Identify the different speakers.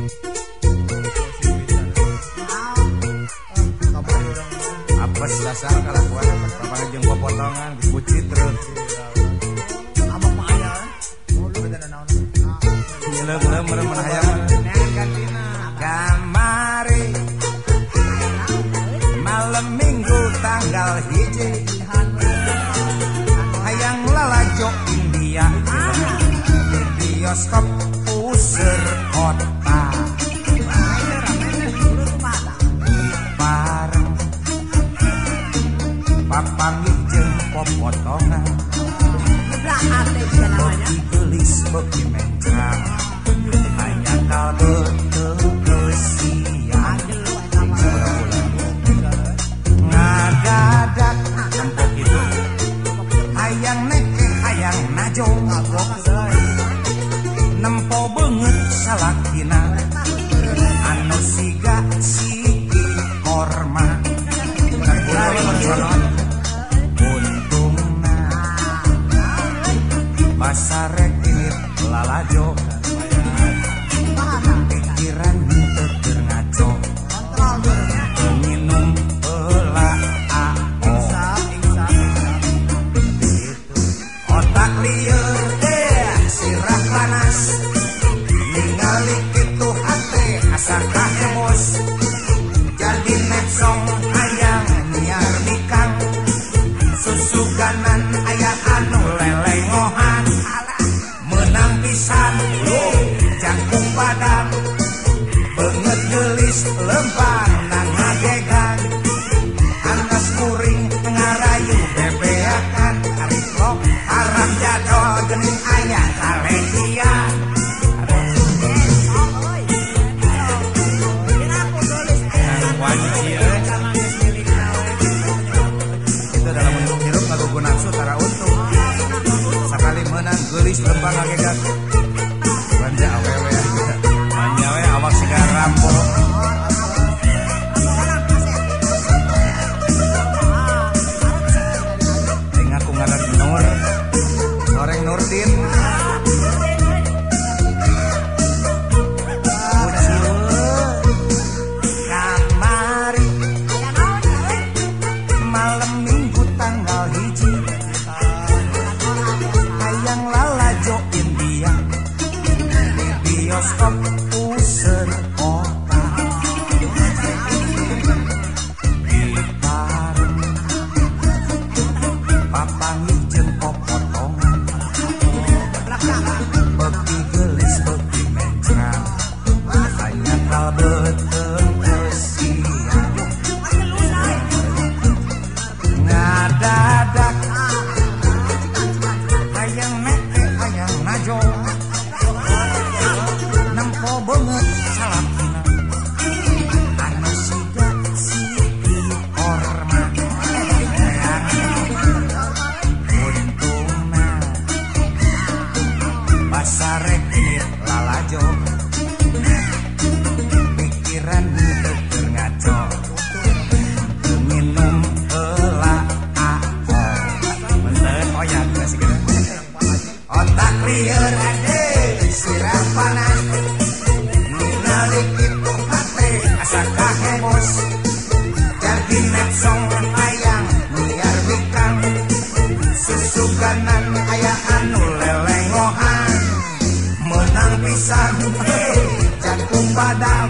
Speaker 1: Apes dasar kalakuan papangan jeung potongan dipucit terus.
Speaker 2: Abang mah aya. Mulu beda naon.
Speaker 1: Nyeuleuh meureun hayang gantina. Kamari malam Minggu tanggal hiji hayang lalajo India di bioskop puseur kota. Papanggih jeung popotongan beuki geulis beuki mencang hanya kalbe teu keusian ngadadak tempo kitu hayang neke hayang najong nempo beungeut salakina anu siga siki korma Pasarek ini lalajo pikiran teu ngaco minum heula AO otak lieur sirah panas ningali kitu hate asa kahebos jadi nepsong hayang nyiar nikang susuganan aya anu lelengohan menang pisan jangkung padang beungeut geulis lempar nang ngagegan anas kuring ngarayu bebeakan ariklok harap jadol geuning aya kalesian itu dalam bentuk hirup ngagugu nafsu tara untung sakali menang geulis lempar ngagegan banja awewe banja we awak siga rampo ting aku ngaran Nur Noreng Nurdin kamari malam Minggu tanggal hiji hayang lalajo India di bioskop puseur kota di pareng papanggih jeung popotongan beuki geulis beuki mencang hanya kalbe teu keusian ngadadak hayang neke hayang najong nempo beungeut salakina anu siga siki korma untungna pasarek ieu lalajo pikiran teu ngaco minum heula AO meureun oyak geus kitu otak lieur sirah panas ningali kitu hate asa kahebos jadi nepsong hayang nyiar bikang susuganan aya anu lelengohan menang pisan jangkung badan